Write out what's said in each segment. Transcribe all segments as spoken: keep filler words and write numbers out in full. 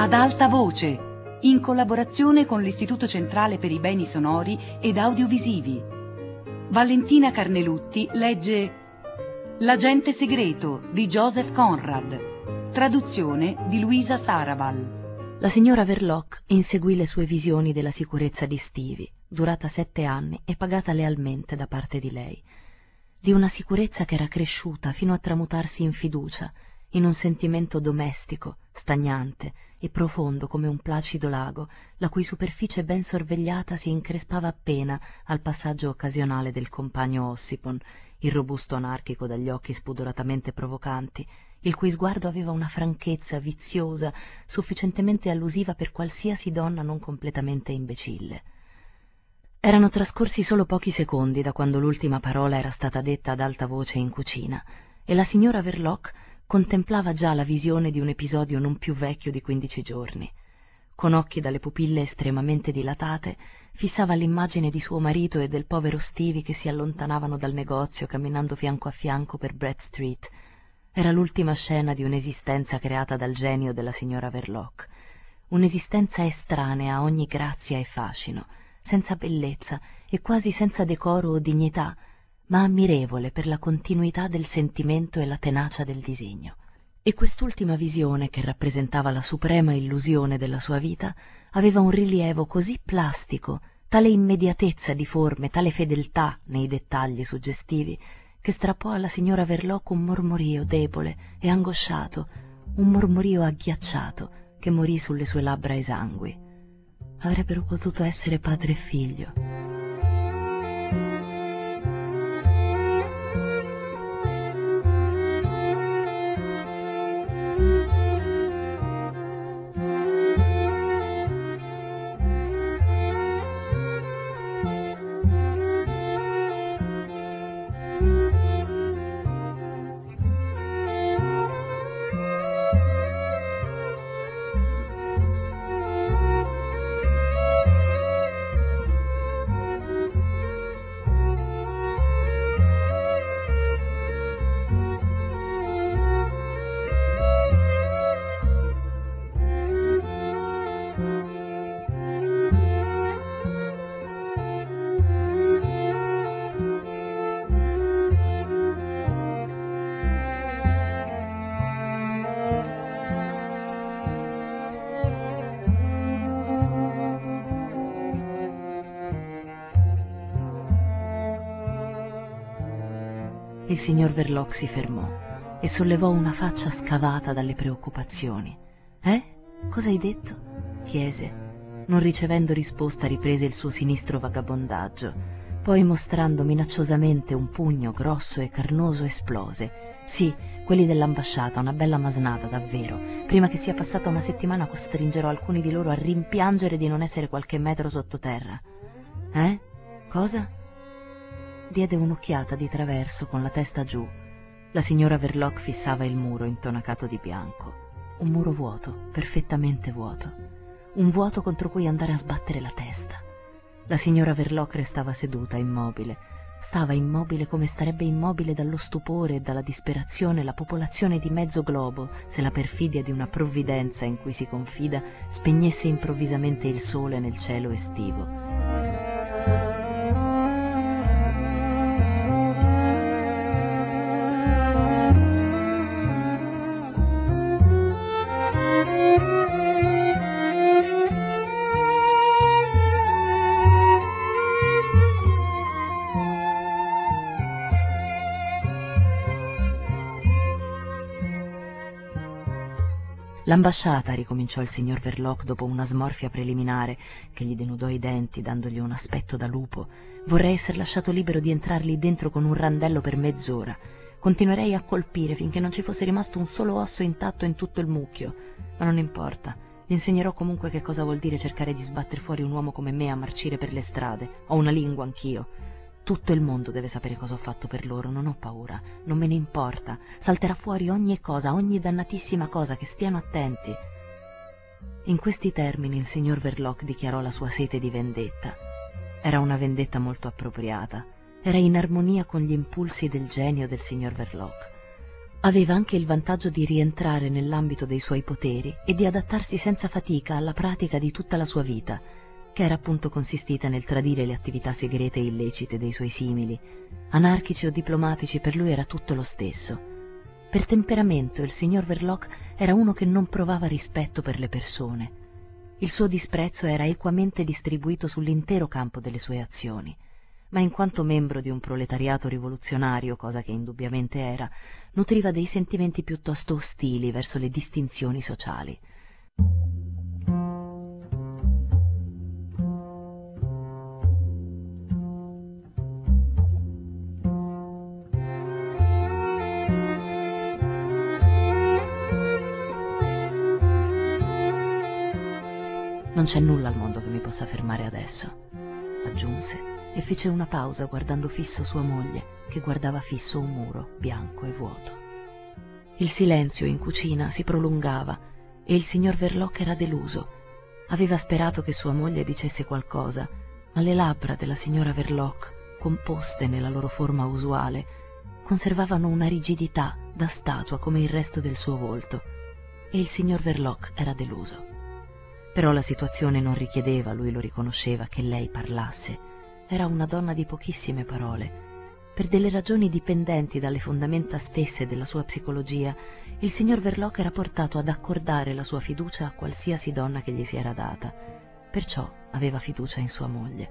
Ad alta voce, in collaborazione con l'Istituto Centrale per i Beni Sonori ed Audiovisivi. Valentina Carnelutti legge L'agente segreto di Joseph Conrad, traduzione di Luisa Sarabal. La signora Verloc inseguì le sue visioni della sicurezza di Stevie, durata sette anni e pagata lealmente da parte di lei, di una sicurezza che era cresciuta fino a tramutarsi in fiducia, in un sentimento domestico, stagnante e profondo come un placido lago, la cui superficie ben sorvegliata si increspava appena al passaggio occasionale del compagno Ossipon, il robusto anarchico dagli occhi spudoratamente provocanti, il cui sguardo aveva una franchezza viziosa sufficientemente allusiva per qualsiasi donna non completamente imbecille. Erano trascorsi solo pochi secondi da quando l'ultima parola era stata detta ad alta voce in cucina, e la signora Verloc contemplava già la visione di un episodio non più vecchio di quindici giorni. Con occhi dalle pupille estremamente dilatate, fissava l'immagine di suo marito e del povero Stevie che si allontanavano dal negozio camminando fianco a fianco per Brett Street. Era l'ultima scena di un'esistenza creata dal genio della signora Verloc, un'esistenza estranea a ogni grazia e fascino, senza bellezza e quasi senza decoro o dignità, ma ammirevole per la continuità del sentimento e la tenacia del disegno. E quest'ultima visione, che rappresentava la suprema illusione della sua vita, aveva un rilievo così plastico, tale immediatezza di forme, tale fedeltà nei dettagli suggestivi, che strappò alla signora Verloc un mormorio debole e angosciato, un mormorio agghiacciato che morì sulle sue labbra esangui. Avrebbero potuto essere padre e figlio. Il signor Verloc si fermò e sollevò una faccia scavata dalle preoccupazioni. «Eh? Cosa hai detto?» chiese. Non ricevendo risposta riprese il suo sinistro vagabondaggio. Poi, mostrando minacciosamente un pugno grosso e carnoso, esplose. «Sì, quelli dell'ambasciata, una bella masnada, davvero. Prima che sia passata una settimana costringerò alcuni di loro a rimpiangere di non essere qualche metro sottoterra». «Eh? Cosa?» Diede un'occhiata di traverso con la testa giù. La signora Verloc fissava il muro intonacato di bianco. Un muro vuoto, perfettamente vuoto. Un vuoto contro cui andare a sbattere la testa. La signora Verloc restava seduta, immobile. Stava immobile come starebbe immobile dallo stupore e dalla disperazione la popolazione di mezzo globo se la perfidia di una provvidenza in cui si confida spegnesse improvvisamente il sole nel cielo estivo. «L'ambasciata», ricominciò il signor Verloc dopo una smorfia preliminare che gli denudò i denti dandogli un aspetto da lupo. «Vorrei essere lasciato libero di entrar lì dentro con un randello per mezz'ora. Continuerei a colpire finché non ci fosse rimasto un solo osso intatto in tutto il mucchio. Ma non importa, gli insegnerò comunque che cosa vuol dire cercare di sbattere fuori un uomo come me a marcire per le strade. Ho una lingua anch'io. Tutto il mondo deve sapere cosa ho fatto per loro, non ho paura, non me ne importa. Salterà fuori ogni cosa, ogni dannatissima cosa, che stiano attenti». In questi termini il signor Verloc dichiarò la sua sete di vendetta. Era una vendetta molto appropriata, era in armonia con gli impulsi del genio del signor Verloc. Aveva anche il vantaggio di rientrare nell'ambito dei suoi poteri e di adattarsi senza fatica alla pratica di tutta la sua vita, che era appunto consistita nel tradire le attività segrete e illecite dei suoi simili. Anarchici o diplomatici, per lui era tutto lo stesso. Per temperamento il signor Verloc era uno che non provava rispetto per le persone. Il suo disprezzo era equamente distribuito sull'intero campo delle sue azioni, ma in quanto membro di un proletariato rivoluzionario, cosa che indubbiamente era, nutriva dei sentimenti piuttosto ostili verso le distinzioni sociali. Non c'è nulla al mondo che mi possa fermare adesso, aggiunse, e fece una pausa guardando fisso sua moglie, che guardava fisso un muro bianco e vuoto. Il silenzio in cucina si prolungava e il signor Verloc era deluso. Aveva sperato che sua moglie dicesse qualcosa, ma le labbra della signora Verloc, composte nella loro forma usuale, conservavano una rigidità da statua come il resto del suo volto, e il signor Verloc era deluso. Però la situazione non richiedeva, lui lo riconosceva, che lei parlasse. Era una donna di pochissime parole. Per delle ragioni dipendenti dalle fondamenta stesse della sua psicologia, il signor Verloc era portato ad accordare la sua fiducia a qualsiasi donna che gli si era data. Perciò aveva fiducia in sua moglie.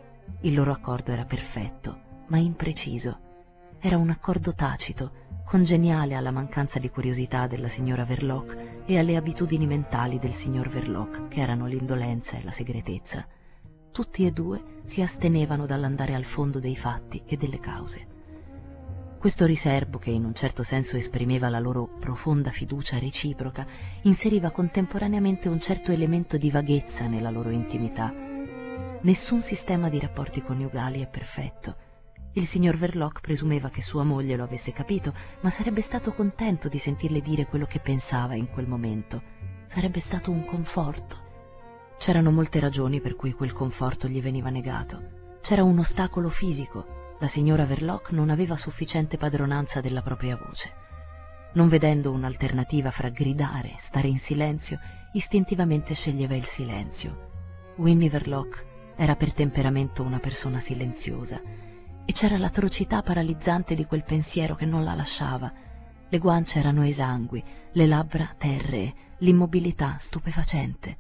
Il loro accordo era perfetto, ma impreciso. Era un accordo tacito, congeniale alla mancanza di curiosità della signora Verloc e alle abitudini mentali del signor Verloc, che erano l'indolenza e la segretezza. Tutti e due si astenevano dall'andare al fondo dei fatti e delle cause. Questo riserbo, che in un certo senso esprimeva la loro profonda fiducia reciproca, inseriva contemporaneamente un certo elemento di vaghezza nella loro intimità. Nessun sistema di rapporti coniugali è perfetto. Il signor Verloc presumeva che sua moglie lo avesse capito, ma sarebbe stato contento di sentirle dire quello che pensava in quel momento. Sarebbe stato un conforto. C'erano molte ragioni per cui quel conforto gli veniva negato. C'era un ostacolo fisico. La signora Verloc non aveva sufficiente padronanza della propria voce. Non vedendo un'alternativa fra gridare e stare in silenzio, istintivamente sceglieva il silenzio. Winnie Verloc era per temperamento una persona silenziosa, e c'era l'atrocità paralizzante di quel pensiero che non la lasciava. Le guance erano esangui, le labbra terree, l'immobilità stupefacente.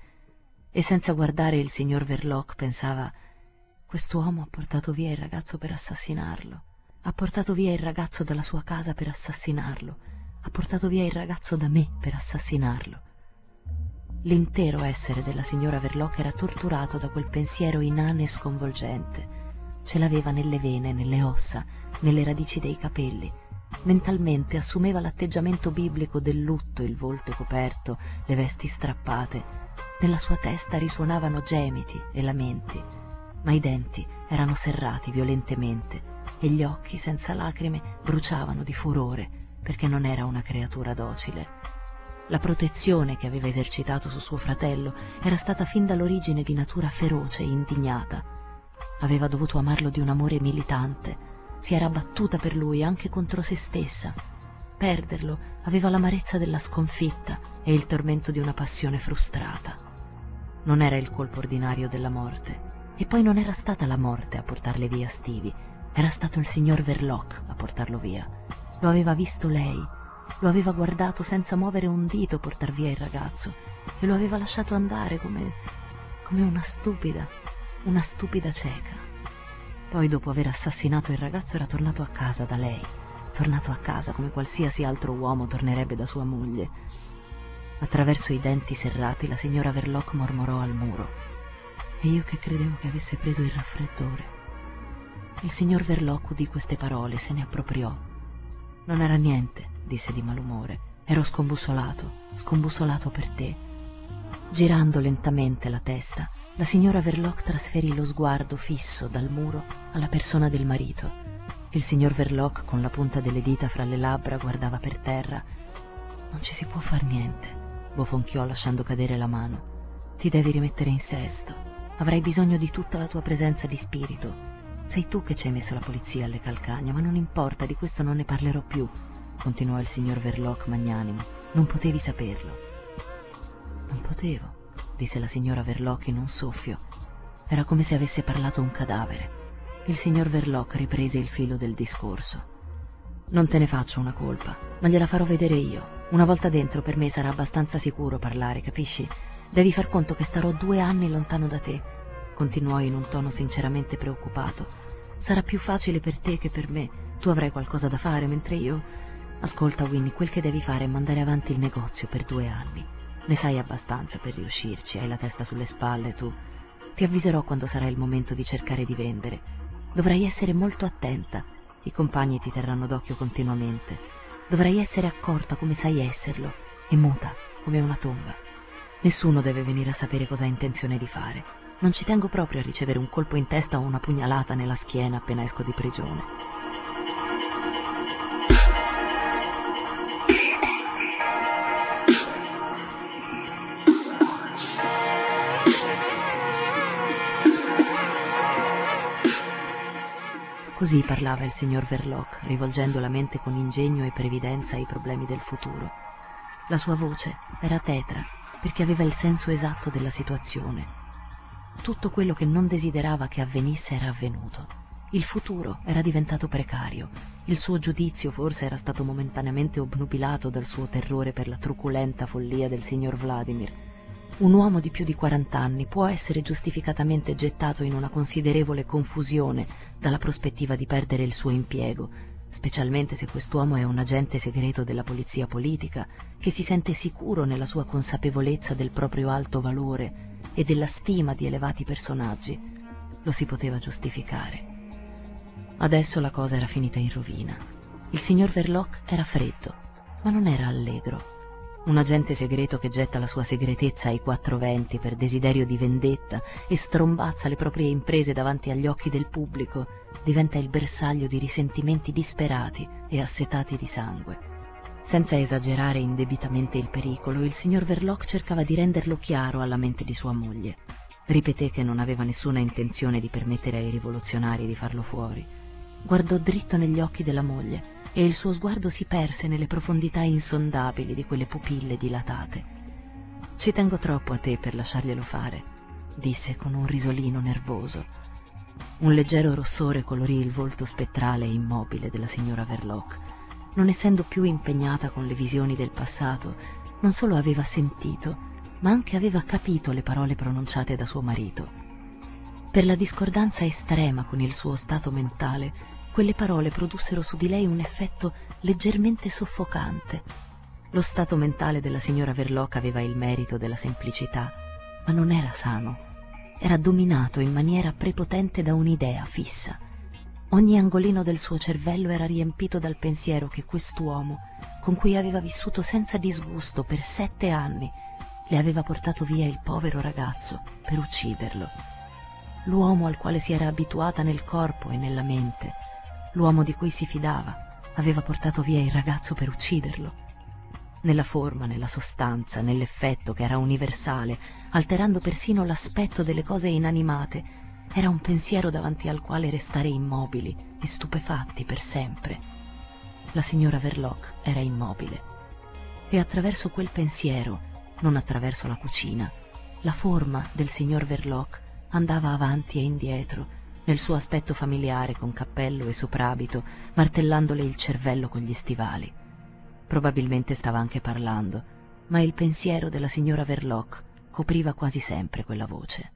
E senza guardare il signor Verloc pensava: quest'uomo ha portato via il ragazzo per assassinarlo, ha portato via il ragazzo dalla sua casa per assassinarlo, ha portato via il ragazzo da me per assassinarlo. L'intero essere della signora Verloc era torturato da quel pensiero inane e sconvolgente. Ce l'aveva nelle vene, nelle ossa, nelle radici dei capelli. Mentalmente assumeva l'atteggiamento biblico del lutto, il volto coperto, le vesti strappate. Nella sua testa risuonavano gemiti e lamenti, ma i denti erano serrati violentemente e gli occhi, senza lacrime, bruciavano di furore, perché non era una creatura docile. La protezione che aveva esercitato su suo fratello era stata fin dall'origine di natura feroce e indignata. Aveva dovuto amarlo di un amore militante, si era battuta per lui anche contro se stessa. Perderlo aveva l'amarezza della sconfitta e il tormento di una passione frustrata. Non era il colpo ordinario della morte, e poi non era stata la morte a portarle via Stevie, era stato il signor Verloc a portarlo via. Lo aveva visto lei, lo aveva guardato senza muovere un dito portar via il ragazzo, e lo aveva lasciato andare come, come una stupida, una stupida cieca. Poi, dopo aver assassinato il ragazzo, era tornato a casa da lei, tornato a casa come qualsiasi altro uomo tornerebbe da sua moglie. Attraverso i denti serrati la signora Verloc mormorò al muro: e io che credevo che avesse preso il raffreddore. Il signor Verloc udì queste parole, se ne appropriò. Non era niente, disse di malumore, ero scombussolato, scombussolato per te. Girando lentamente la testa, la signora Verloc trasferì lo sguardo fisso dal muro alla persona del marito. Il signor Verloc, con la punta delle dita fra le labbra, guardava per terra. Non ci si può far niente, bofonchiò lasciando cadere la mano. Ti devi rimettere in sesto. Avrai bisogno di tutta la tua presenza di spirito. Sei tu che ci hai messo la polizia alle calcagna, ma non importa, di questo non ne parlerò più. continuò il signor Verloc magnanimo. Non potevi saperlo. Non potevo, disse la signora Verloc in un soffio. Era come se avesse parlato un cadavere. Il signor Verloc riprese il filo del discorso. Non te ne faccio una colpa, ma gliela farò vedere io. Una volta dentro per me sarà abbastanza sicuro parlare, capisci? Devi far conto che starò due anni lontano da te, continuò in un tono sinceramente preoccupato. Sarà più facile per te che per me. Tu avrai qualcosa da fare, mentre io... Ascolta, Winnie, quel che devi fare è mandare avanti il negozio per due anni. Ne sai abbastanza per riuscirci, hai la testa sulle spalle, tu. Ti avviserò quando sarà il momento di cercare di vendere. Dovrai essere molto attenta. I compagni ti terranno d'occhio continuamente. Dovrai essere accorta come sai esserlo e muta come una tomba. Nessuno deve venire a sapere cosa hai intenzione di fare. Non ci tengo proprio a ricevere un colpo in testa o una pugnalata nella schiena appena esco di prigione. Così parlava il signor Verloc, rivolgendo la mente con ingegno e previdenza ai problemi del futuro. La sua voce era tetra, perché aveva il senso esatto della situazione. Tutto quello che non desiderava che avvenisse era avvenuto. Il futuro era diventato precario. Il suo giudizio forse era stato momentaneamente obnubilato dal suo terrore per la truculenta follia del signor Vladimir. Un uomo di più di quarant'anni può essere giustificatamente gettato in una considerevole confusione dalla prospettiva di perdere il suo impiego, specialmente se quest'uomo è un agente segreto della polizia politica che si sente sicuro nella sua consapevolezza del proprio alto valore e della stima di elevati personaggi. Lo si poteva giustificare. Adesso la cosa era finita in rovina. Il signor Verloc era freddo, ma non era allegro. Un agente segreto che getta la sua segretezza ai quattro venti per desiderio di vendetta e strombazza le proprie imprese davanti agli occhi del pubblico diventa il bersaglio di risentimenti disperati e assetati di sangue. Senza esagerare indebitamente il pericolo, il signor Verloc cercava di renderlo chiaro alla mente di sua moglie. Ripeté che non aveva nessuna intenzione di permettere ai rivoluzionari di farlo fuori. Guardò dritto negli occhi della moglie e il suo sguardo si perse nelle profondità insondabili di quelle pupille dilatate. «Ci tengo troppo a te per lasciarglielo fare», disse con un risolino nervoso. Un leggero rossore colorì il volto spettrale e immobile della signora Verloc. Non essendo più impegnata con le visioni del passato, non solo aveva sentito, ma anche aveva capito le parole pronunciate da suo marito. Per la discordanza estrema con il suo stato mentale, quelle parole produssero su di lei un effetto leggermente soffocante. Lo stato mentale della signora Verloc aveva il merito della semplicità, ma non era sano. Era dominato in maniera prepotente da un'idea fissa. Ogni angolino del suo cervello era riempito dal pensiero che quest'uomo, con cui aveva vissuto senza disgusto per sette anni, le aveva portato via il povero ragazzo per ucciderlo. L'uomo al quale si era abituata nel corpo e nella mente, l'uomo di cui si fidava, aveva portato via il ragazzo per ucciderlo. Nella forma, nella sostanza, nell'effetto che era universale, alterando persino l'aspetto delle cose inanimate, era un pensiero davanti al quale restare immobili e stupefatti per sempre. La signora Verloc era immobile e attraverso quel pensiero, non attraverso la cucina, la forma del signor Verloc andava avanti e indietro nel suo aspetto familiare con cappello e soprabito, martellandole il cervello con gli stivali. Probabilmente stava anche parlando, ma il pensiero della signora Verloc copriva quasi sempre quella voce.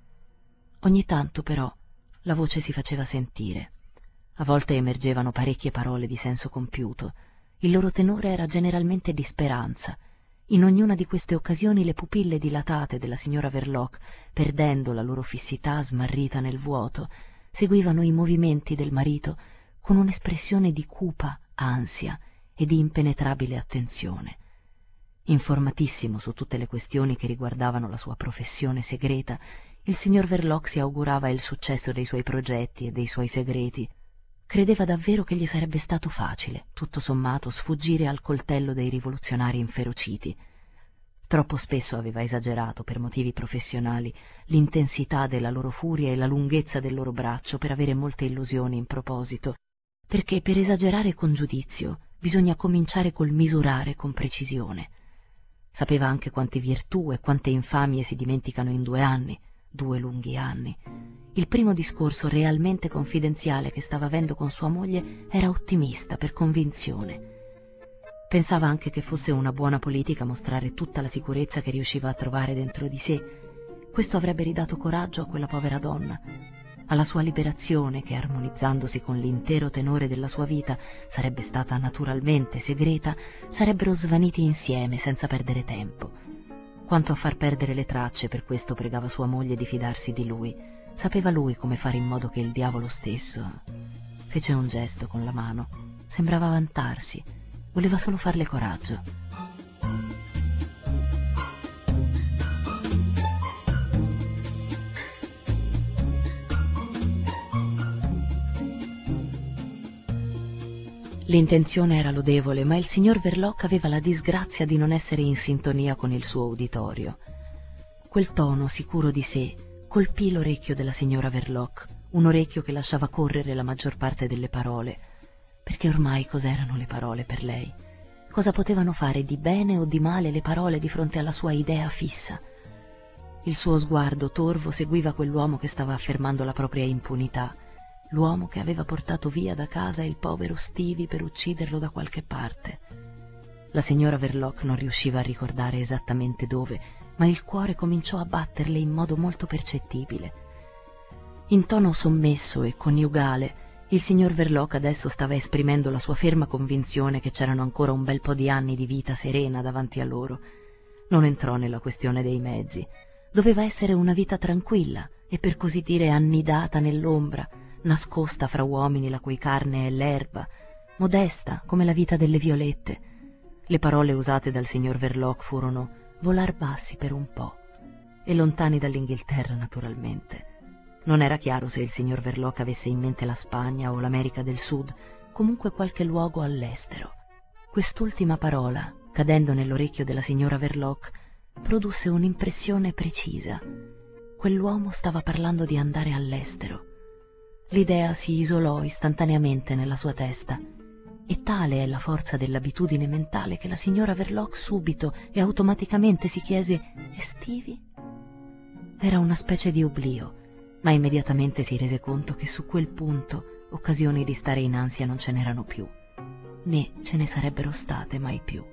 Ogni tanto, però, la voce si faceva sentire. A volte emergevano parecchie parole di senso compiuto. Il loro tenore era generalmente di speranza. In ognuna di queste occasioni le pupille dilatate della signora Verloc, perdendo la loro fissità smarrita nel vuoto, seguivano i movimenti del marito con un'espressione di cupa ansia e di impenetrabile attenzione. Informatissimo su tutte le questioni che riguardavano la sua professione segreta, il signor Verloc si augurava il successo dei suoi progetti e dei suoi segreti. Credeva davvero che gli sarebbe stato facile, tutto sommato, sfuggire al coltello dei rivoluzionari inferociti. Troppo spesso aveva esagerato, per motivi professionali, l'intensità della loro furia e la lunghezza del loro braccio per avere molte illusioni in proposito, perché per esagerare con giudizio bisogna cominciare col misurare con precisione. Sapeva anche quante virtù e quante infamie si dimenticano in due anni, due lunghi anni. Il primo discorso realmente confidenziale che stava avendo con sua moglie era ottimista per convinzione. Pensava anche che fosse una buona politica mostrare tutta la sicurezza che riusciva a trovare dentro di sé. Questo avrebbe ridato coraggio a quella povera donna, alla sua liberazione che, armonizzandosi con l'intero tenore della sua vita, sarebbe stata naturalmente segreta, sarebbero svaniti insieme senza perdere tempo. Quanto a far perdere le tracce, per questo pregava sua moglie di fidarsi di lui. Sapeva lui come fare in modo che il diavolo stesso... Fece un gesto con la mano. Sembrava vantarsi. Voleva solo farle coraggio. L'intenzione era lodevole, ma il signor Verloc aveva la disgrazia di non essere in sintonia con il suo uditorio. Quel tono sicuro di sé colpì l'orecchio della signora Verloc, un orecchio che lasciava correre la maggior parte delle parole, perché ormai cos'erano le parole per lei? Cosa potevano fare di bene o di male le parole di fronte alla sua idea fissa? Il suo sguardo torvo seguiva quell'uomo che stava affermando la propria impunità, l'uomo che aveva portato via da casa il povero Stevie per ucciderlo da qualche parte. La signora Verloc non riusciva a ricordare esattamente dove, ma il cuore cominciò a batterle in modo molto percettibile. In tono sommesso e coniugale, il signor Verloc adesso stava esprimendo la sua ferma convinzione che c'erano ancora un bel po' di anni di vita serena davanti a loro. Non entrò nella questione dei mezzi. Doveva essere una vita tranquilla e per così dire annidata nell'ombra, nascosta fra uomini la cui carne è l'erba, modesta come la vita delle violette. Le parole usate dal signor Verloc furono volar bassi per un po', e lontani dall'Inghilterra naturalmente. Non era chiaro se il signor Verloc avesse in mente la Spagna o l'America del Sud, comunque qualche luogo all'estero. Quest'ultima parola, cadendo nell'orecchio della signora Verloc, produsse un'impressione precisa. Quell'uomo stava parlando di andare all'estero. L'idea si isolò istantaneamente nella sua testa, e tale è la forza dell'abitudine mentale che la signora Verloc subito e automaticamente si chiese: «E Stevie?» Era una specie di oblio, ma immediatamente si rese conto che su quel punto occasioni di stare in ansia non ce n'erano più, né ce ne sarebbero state mai più.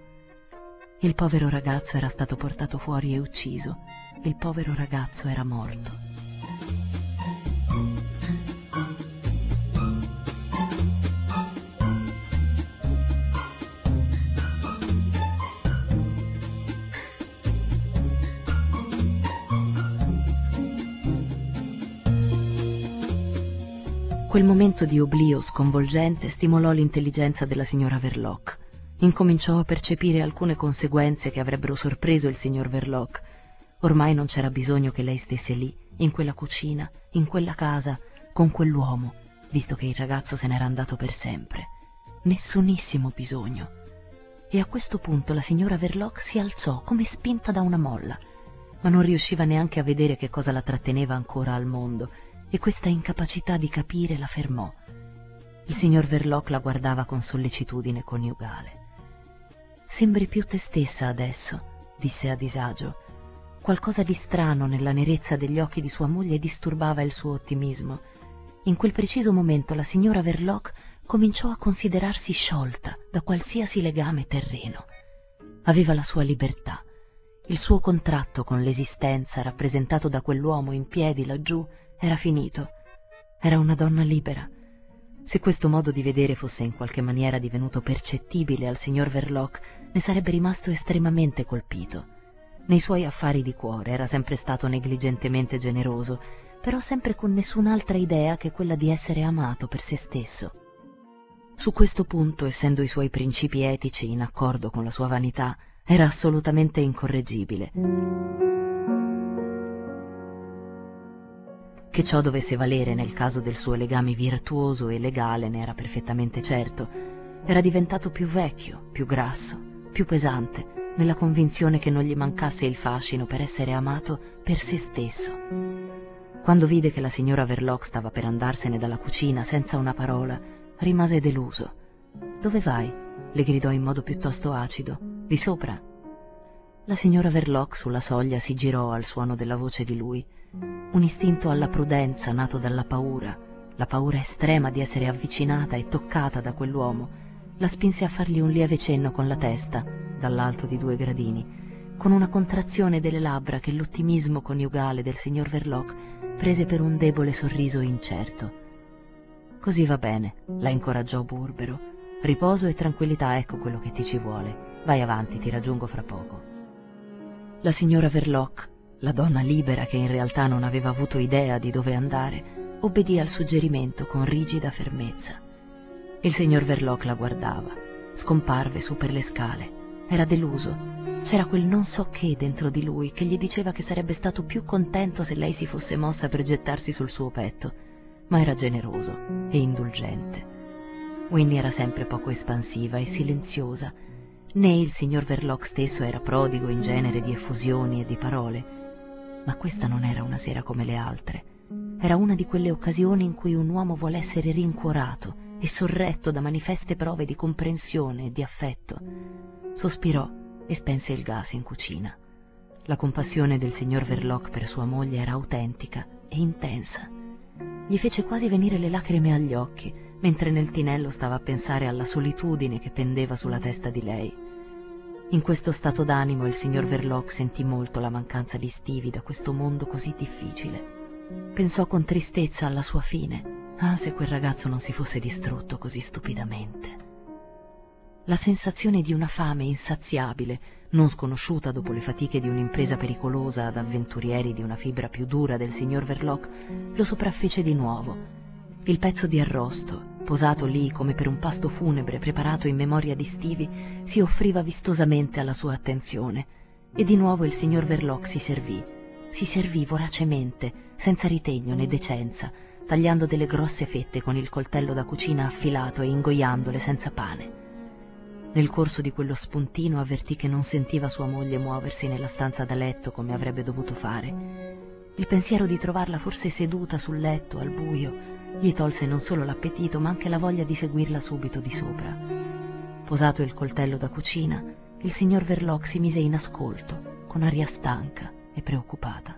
Il povero ragazzo era stato portato fuori e ucciso, il povero ragazzo era morto. Quel momento di oblio sconvolgente stimolò l'intelligenza della signora Verloc. Incominciò a percepire alcune conseguenze che avrebbero sorpreso il signor Verloc. Ormai non c'era bisogno che lei stesse lì, in quella cucina, in quella casa, con quell'uomo, visto che il ragazzo se n'era andato per sempre. Nessunissimo bisogno. E a questo punto la signora Verloc si alzò come spinta da una molla, ma non riusciva neanche a vedere che cosa la tratteneva ancora al mondo, e questa incapacità di capire la fermò. Il signor Verloc la guardava con sollecitudine coniugale. «Sembri più te stessa adesso», disse a disagio. Qualcosa di strano nella nerezza degli occhi di sua moglie disturbava il suo ottimismo. In quel preciso momento la signora Verloc cominciò a considerarsi sciolta da qualsiasi legame terreno. Aveva la sua libertà. Il suo contratto con l'esistenza, rappresentato da quell'uomo in piedi laggiù, era finito. Era una donna libera. Se questo modo di vedere fosse in qualche maniera divenuto percettibile al signor Verloc, ne sarebbe rimasto estremamente colpito. Nei suoi affari di cuore era sempre stato negligentemente generoso, però sempre con nessun'altra idea che quella di essere amato per se stesso. Su questo punto, essendo i suoi principi etici in accordo con la sua vanità, era assolutamente incorreggibile. Che ciò dovesse valere nel caso del suo legame virtuoso e legale ne era perfettamente certo. Era diventato più vecchio, più grasso, più pesante, nella convinzione che non gli mancasse il fascino per essere amato per se stesso. Quando vide che la signora Verloc stava per andarsene dalla cucina senza una parola, rimase deluso. «Dove vai?» le gridò in modo piuttosto acido. Di sopra. La signora Verloc sulla soglia si girò al suono della voce di lui. Un istinto alla prudenza nato dalla paura, la paura estrema di essere avvicinata e toccata da quell'uomo, la spinse a fargli un lieve cenno con la testa, dall'alto di due gradini, con una contrazione delle labbra che l'ottimismo coniugale del signor Verloc prese per un debole sorriso incerto. Così va bene, la incoraggiò burbero. Riposo e tranquillità, ecco quello che ti ci vuole. Vai avanti, ti raggiungo fra poco. La signora Verloc, la donna libera che in realtà non aveva avuto idea di dove andare, obbedì al suggerimento con rigida fermezza. Il signor Verloc la guardava, scomparve su per le scale. Era deluso. C'era quel non so che dentro di lui che gli diceva che sarebbe stato più contento se lei si fosse mossa per gettarsi sul suo petto, ma era generoso e indulgente. Winnie era sempre poco espansiva e silenziosa. Né il signor Verloc stesso era prodigo in genere di effusioni e di parole, ma questa non era una sera come le altre. Era una di quelle occasioni in cui un uomo vuole essere rincuorato e sorretto da manifeste prove di comprensione e di affetto. Sospirò e spense il gas in cucina. La compassione del signor Verloc per sua moglie era autentica e intensa. Gli fece quasi venire le lacrime agli occhi, mentre nel tinello stava a pensare alla solitudine che pendeva sulla testa di lei. In questo stato d'animo il signor Verloc sentì molto la mancanza di Stevie da questo mondo così difficile. Pensò con tristezza alla sua fine. Ah, se quel ragazzo non si fosse distrutto così stupidamente. La sensazione di una fame insaziabile, non sconosciuta dopo le fatiche di un'impresa pericolosa ad avventurieri di una fibra più dura del signor Verloc, lo sopraffece di nuovo. Il pezzo di arrosto, posato lì come per un pasto funebre preparato in memoria di Stevie, si offriva vistosamente alla sua attenzione, e di nuovo il signor Verloc si servì. Si servì voracemente, senza ritegno né decenza, tagliando delle grosse fette con il coltello da cucina affilato e ingoiandole senza pane. Nel corso di quello spuntino avvertì che non sentiva sua moglie muoversi nella stanza da letto come avrebbe dovuto fare. Il pensiero di trovarla forse seduta sul letto al buio gli tolse non solo l'appetito ma anche la voglia di seguirla subito di sopra. Posato il coltello da cucina, il signor Verloc si mise in ascolto, con aria stanca e preoccupata.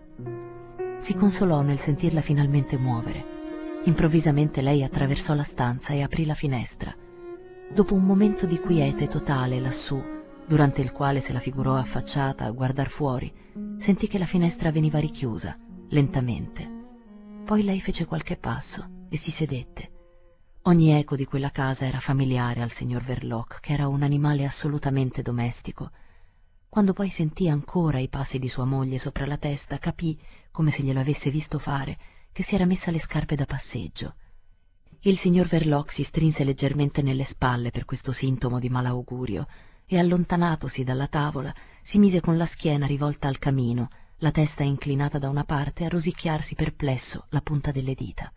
Si consolò nel sentirla finalmente muovere. Improvvisamente lei attraversò la stanza e aprì la finestra. Dopo un momento di quiete totale lassù, durante il quale se la figurò affacciata a guardar fuori, sentì che la finestra veniva richiusa, lentamente. Poi lei fece qualche passo e si sedette. Ogni eco di quella casa era familiare al signor Verloc, che era un animale assolutamente domestico. Quando poi sentì ancora i passi di sua moglie sopra la testa, capì, come se glielo avesse visto fare, che si era messa le scarpe da passeggio. Il signor Verloc si strinse leggermente nelle spalle per questo sintomo di malaugurio e, allontanatosi dalla tavola, si mise con la schiena rivolta al camino, la testa inclinata da una parte, a rosicchiarsi perplesso la punta delle dita.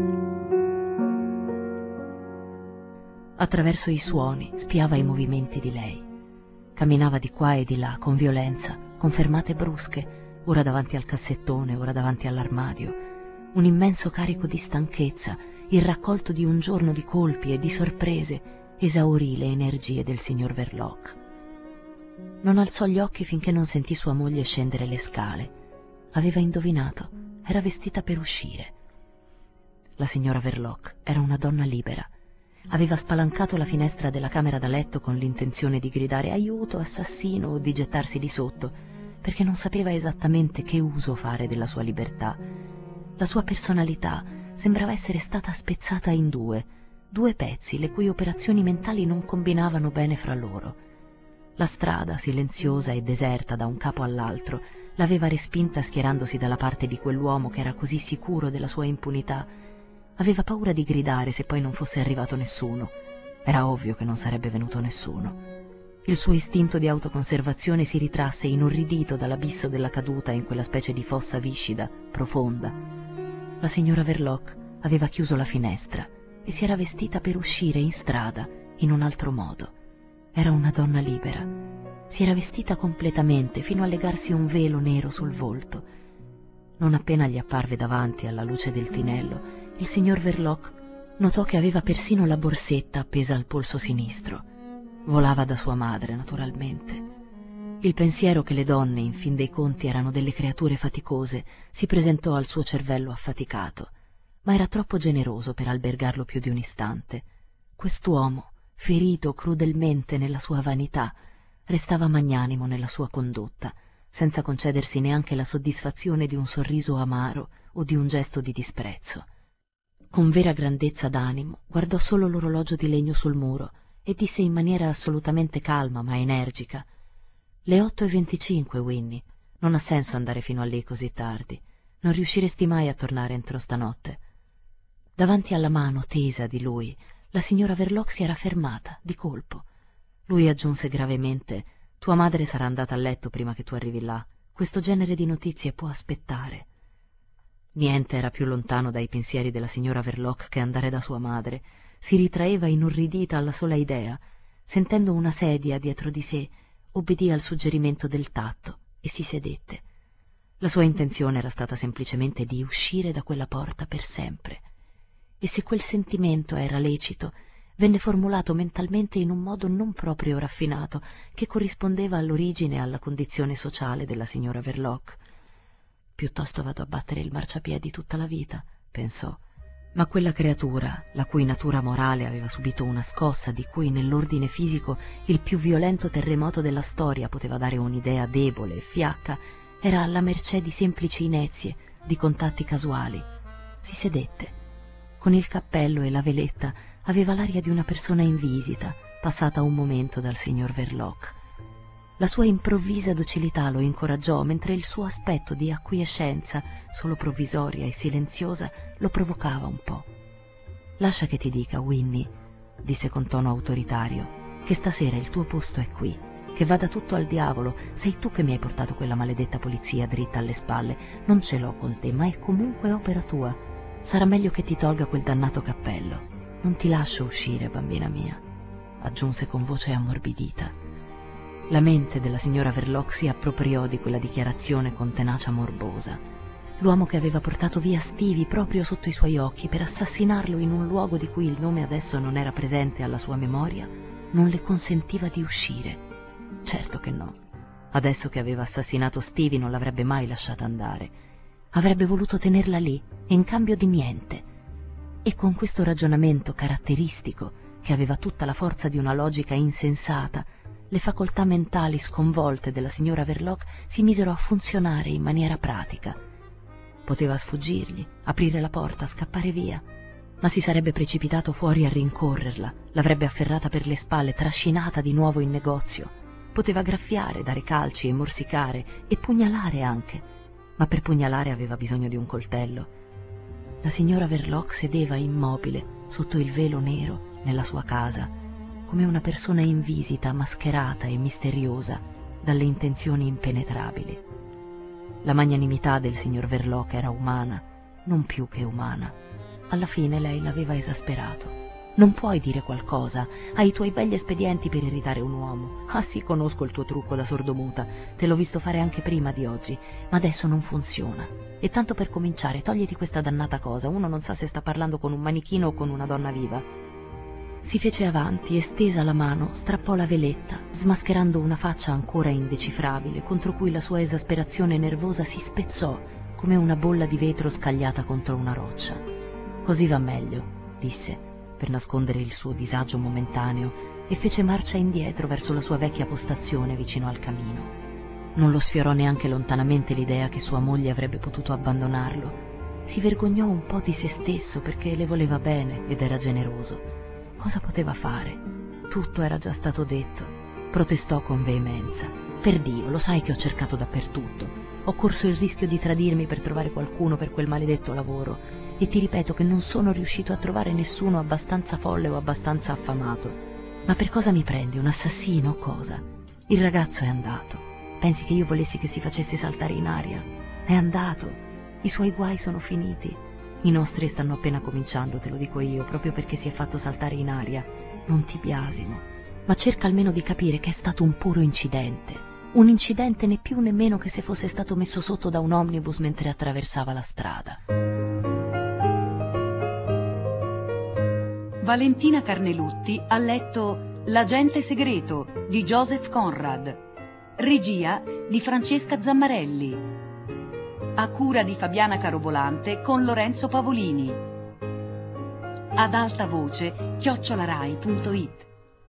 Attraverso i suoni spiava i movimenti di lei. Camminava di qua e di là con violenza, con fermate brusche, ora davanti al cassettone, ora davanti all'armadio. Un immenso carico di stanchezza, il raccolto di un giorno di colpi e di sorprese, esaurì le energie del signor Verloc. Non alzò gli occhi finché non sentì sua moglie scendere le scale. Aveva indovinato, era vestita per uscire. La signora Verloc era una donna libera. Aveva spalancato la finestra della camera da letto con l'intenzione di gridare aiuto, assassino, o di gettarsi di sotto, perché non sapeva esattamente che uso fare della sua libertà. La sua personalità sembrava essere stata spezzata in due, due pezzi le cui operazioni mentali non combinavano bene fra loro. La strada, silenziosa e deserta da un capo all'altro, l'aveva respinta schierandosi dalla parte di quell'uomo che era così sicuro della sua impunità. Aveva paura di gridare se poi non fosse arrivato nessuno. Era ovvio che non sarebbe venuto nessuno. Il suo istinto di autoconservazione si ritrasse inorridito dall'abisso della caduta in quella specie di fossa viscida, profonda. La signora Verloc aveva chiuso la finestra e si era vestita per uscire in strada in un altro modo. Era una donna libera. Si era vestita completamente fino a legarsi un velo nero sul volto. Non appena gli apparve davanti alla luce del tinello, il signor Verloc notò che aveva persino la borsetta appesa al polso sinistro. Volava da sua madre, naturalmente. Il pensiero che le donne, in fin dei conti, erano delle creature faticose, si presentò al suo cervello affaticato, ma era troppo generoso per albergarlo più di un istante. Quest'uomo, ferito crudelmente nella sua vanità, restava magnanimo nella sua condotta, senza concedersi neanche la soddisfazione di un sorriso amaro o di un gesto di disprezzo. Con vera grandezza d'animo guardò solo l'orologio di legno sul muro e disse in maniera assolutamente calma ma energica: «Le otto e venticinque, Winnie. Non ha senso andare fino a lì così tardi. Non riusciresti mai a tornare entro stanotte». Davanti alla mano tesa di lui, la signora Verloc si era fermata, di colpo. Lui aggiunse gravemente: «Tua madre sarà andata a letto prima che tu arrivi là. Questo genere di notizie può aspettare». Niente era più lontano dai pensieri della signora Verloc che andare da sua madre. Si ritraeva inorridita alla sola idea. Sentendo una sedia dietro di sé, obbedì al suggerimento del tatto e si sedette. La sua intenzione era stata semplicemente di uscire da quella porta per sempre. E se quel sentimento era lecito, venne formulato mentalmente in un modo non proprio raffinato, che corrispondeva all'origine e alla condizione sociale della signora Verloc. «Piuttosto vado a battere il marciapiedi tutta la vita», pensò. Ma quella creatura, la cui natura morale aveva subito una scossa di cui nell'ordine fisico il più violento terremoto della storia poteva dare un'idea debole e fiacca, era alla mercé di semplici inezie, di contatti casuali. Si sedette. Con il cappello e la veletta aveva l'aria di una persona in visita, passata un momento dal signor Verloc. La sua improvvisa docilità lo incoraggiò, mentre il suo aspetto di acquiescenza, solo provvisoria e silenziosa, lo provocava un po'. «Lascia che ti dica, Winnie», disse con tono autoritario, «che stasera il tuo posto è qui, che vada tutto al diavolo, sei tu che mi hai portato quella maledetta polizia dritta alle spalle, non ce l'ho con te, ma è comunque opera tua. Sarà meglio che ti tolga quel dannato cappello. Non ti lascio uscire, bambina mia», aggiunse con voce ammorbidita. La mente della signora Verloc si appropriò di quella dichiarazione con tenacia morbosa. L'uomo che aveva portato via Stevie proprio sotto i suoi occhi per assassinarlo in un luogo di cui il nome adesso non era presente alla sua memoria, non le consentiva di uscire. Certo che no. Adesso che aveva assassinato Stevie non l'avrebbe mai lasciata andare. Avrebbe voluto tenerla lì, in cambio di niente. E con questo ragionamento caratteristico, che aveva tutta la forza di una logica insensata, le facoltà mentali sconvolte della signora Verloc si misero a funzionare in maniera pratica. Poteva sfuggirgli, aprire la porta, scappare via, ma si sarebbe precipitato fuori a rincorrerla, l'avrebbe afferrata per le spalle, trascinata di nuovo in negozio. Poteva graffiare, dare calci e morsicare, e pugnalare anche, ma per pugnalare aveva bisogno di un coltello. La signora Verloc sedeva immobile, sotto il velo nero, nella sua casa, come una persona in visita, mascherata e misteriosa, dalle intenzioni impenetrabili. La magnanimità del signor Verloc era umana, non più che umana. Alla fine lei l'aveva esasperato. «Non puoi dire qualcosa, hai i tuoi begli espedienti per irritare un uomo. Ah sì, conosco il tuo trucco da sordomuta, te l'ho visto fare anche prima di oggi, ma adesso non funziona. E tanto per cominciare, togliti questa dannata cosa, uno non sa se sta parlando con un manichino o con una donna viva». Si fece avanti e, stesa la mano, strappò la veletta, smascherando una faccia ancora indecifrabile, contro cui la sua esasperazione nervosa si spezzò come una bolla di vetro scagliata contro una roccia. «Così va meglio», disse, per nascondere il suo disagio momentaneo, e fece marcia indietro verso la sua vecchia postazione vicino al camino. Non lo sfiorò neanche lontanamente l'idea che sua moglie avrebbe potuto abbandonarlo. Si vergognò un po' di se stesso perché le voleva bene ed era generoso. Cosa poteva fare? Tutto era già stato detto. Protestò con veemenza. «Per Dio, lo sai che ho cercato dappertutto. Ho corso il rischio di tradirmi per trovare qualcuno per quel maledetto lavoro, e ti ripeto che non sono riuscito a trovare nessuno abbastanza folle o abbastanza affamato. Ma per cosa mi prendi? Un assassino o cosa? Il ragazzo è andato. Pensi che io volessi che si facesse saltare in aria? È andato. I suoi guai sono finiti. I nostri stanno appena cominciando, te lo dico io, proprio perché si è fatto saltare in aria. Non ti biasimo, ma cerca almeno di capire che è stato un puro incidente. Un incidente né più né meno che se fosse stato messo sotto da un omnibus mentre attraversava la strada». Valentina Carnelutti ha letto L'agente segreto di Joseph Conrad. Regia di Francesca Zammarelli. A cura di Fabiana Carobolante con Lorenzo Pavolini. Ad alta voce chiocciolarai punto it.